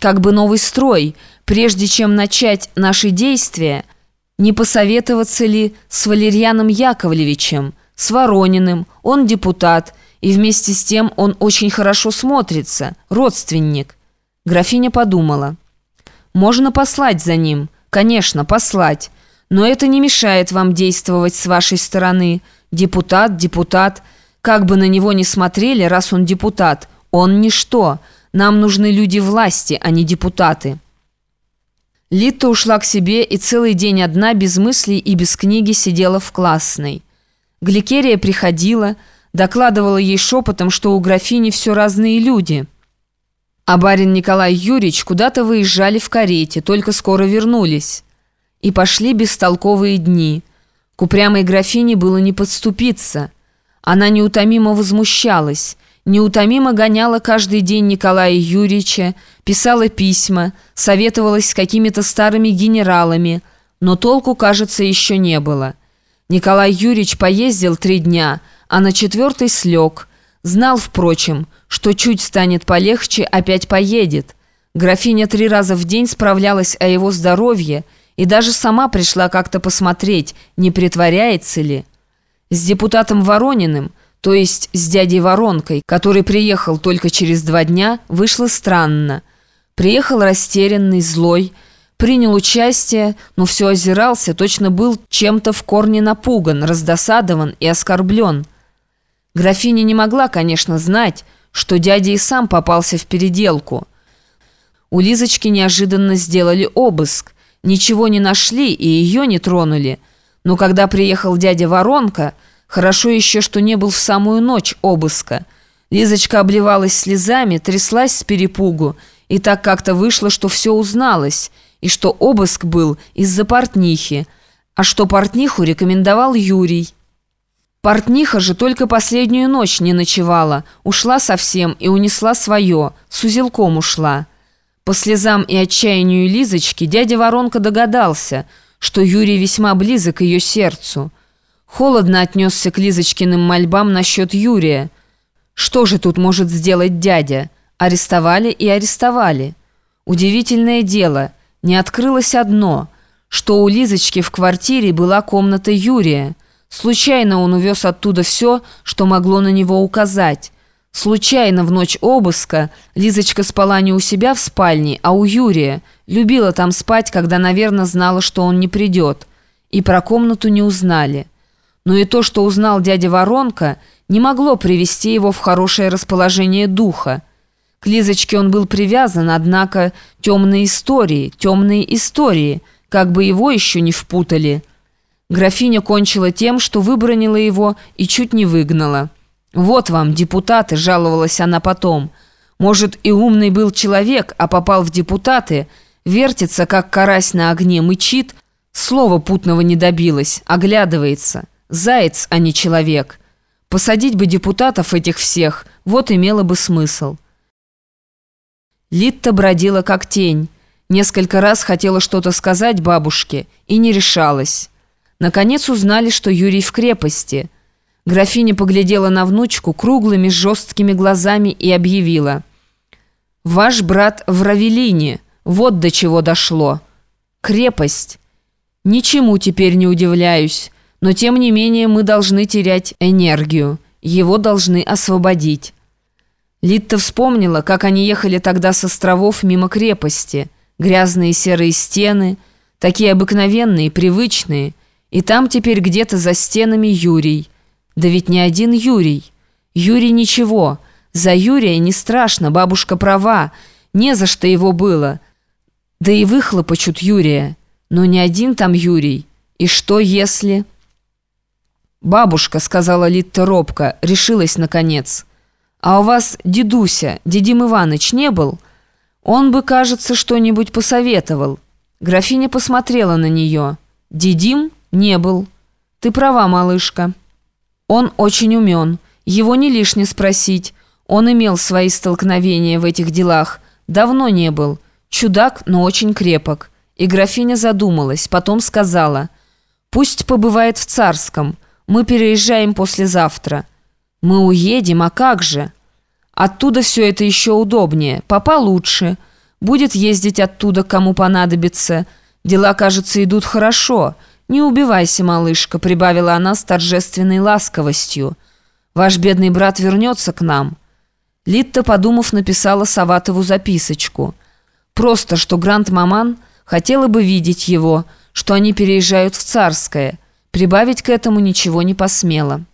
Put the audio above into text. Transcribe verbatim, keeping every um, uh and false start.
как бы новый строй, прежде чем начать наши действия, не посоветоваться ли с Валерьяном Яковлевичем, с Ворониным, он депутат, и вместе с тем он очень хорошо смотрится, родственник. Графиня подумала. Можно послать за ним, конечно, послать, но это не мешает вам действовать с вашей стороны. Депутат, депутат, как бы на него ни смотрели, раз он депутат, он ничто. Нам нужны люди власти, а не депутаты. Литта ушла к себе и целый день одна, без мыслей и без книги, сидела в классной. Гликерия приходила, докладывала ей шепотом, что у графини все разные люди. А барин Николай Юрьевич куда-то выезжали в карете, только скоро вернулись. И пошли бестолковые дни. К упрямой графине было не подступиться. Она неутомимо возмущалась, неутомимо гоняла каждый день Николая Юрьевича, писала письма, советовалась с какими-то старыми генералами, но толку, кажется, еще не было. Николай Юрьевич поездил три дня, а на четвертый слег. Знал, впрочем, что чуть станет полегче, опять поедет. Графиня три раза в день справлялась о его здоровье и даже сама пришла как-то посмотреть, не притворяется ли. С депутатом Ворониным, то есть с дядей Воронкой, который приехал только через два дня, вышло странно. Приехал растерянный, злой, принял участие, но все озирался, точно был чем-то в корне напуган, раздосадован и оскорблен. Графиня не могла, конечно, знать, что дядя и сам попался в переделку. У Лизочки неожиданно сделали обыск, ничего не нашли и ее не тронули. Но когда приехал дядя Воронка, хорошо еще, что не был в самую ночь обыска. Лизочка обливалась слезами, тряслась с перепугу, и так как-то вышло, что все узналось, и что обыск был из-за портнихи, а что портниху рекомендовал Юрий. Портниха же только последнюю ночь не ночевала, ушла совсем и унесла свое, с узелком ушла. По слезам и отчаянию Лизочки дядя Воронка догадался, что Юрий весьма близок к ее сердцу. Холодно отнесся к Лизочкиным мольбам насчет Юрия. Что же тут может сделать дядя? Арестовали и арестовали. Удивительное дело, не открылось одно, что у Лизочки в квартире была комната Юрия. Случайно он увез оттуда все, что могло на него указать. Случайно в ночь обыска Лизочка спала не у себя в спальне, а у Юрия. Любила там спать, когда, наверное, знала, что он не придет. И про комнату не узнали. Но и то, что узнал дядя Воронка, не могло привести его в хорошее расположение духа. К Лизочке он был привязан, однако темные истории, темные истории, как бы его еще не впутали. Графиня кончила тем, что выбранила его и чуть не выгнала. «Вот вам, депутаты», — жаловалась она потом. «Может, и умный был человек, а попал в депутаты, вертится, как карась на огне, мычит, слова путного не добилась, оглядывается. Заяц, а не человек. Посадить бы депутатов этих всех, вот имело бы смысл». Литта бродила как тень. Несколько раз хотела что-то сказать бабушке и не решалась. Наконец узнали, что Юрий в крепости. Графиня поглядела на внучку круглыми жесткими глазами и объявила: «Ваш брат в Равелине, вот до чего дошло. Крепость. Ничему теперь не удивляюсь, но тем не менее мы должны терять энергию, его должны освободить». Литта вспомнила, как они ехали тогда с островов мимо крепости. Грязные серые стены, такие обыкновенные, привычные, и там теперь где-то за стенами Юрий. Да ведь не один Юрий. Юрий ничего. За Юрия не страшно, бабушка права. Не за что его было. Да и выхлопочут Юрия. Но не один там Юрий. И что если... «Бабушка», — сказала Литта робко, решилась наконец. «А у вас дедуся, Дедим Иваныч, не был? Он бы, кажется, что-нибудь посоветовал». Графиня посмотрела на нее. «Дедим? Не был. Ты права, малышка. Он очень умен. Его не лишне спросить. Он имел свои столкновения в этих делах. Давно не был. Чудак, но очень крепок». И графиня задумалась, потом сказала: «Пусть побывает в Царском. Мы переезжаем послезавтра». «Мы уедем, а как же?» «Оттуда все это еще удобнее. Папа лучше. Будет ездить оттуда, кому понадобится. Дела, кажется, идут хорошо. Не убивайся, малышка», — прибавила она с торжественной ласковостью. «Ваш бедный брат вернется к нам». Литта, подумав, написала Саватову записочку. Просто, что Гранд-маман хотела бы видеть его, что они переезжают в Царское. Прибавить к этому ничего не посмела.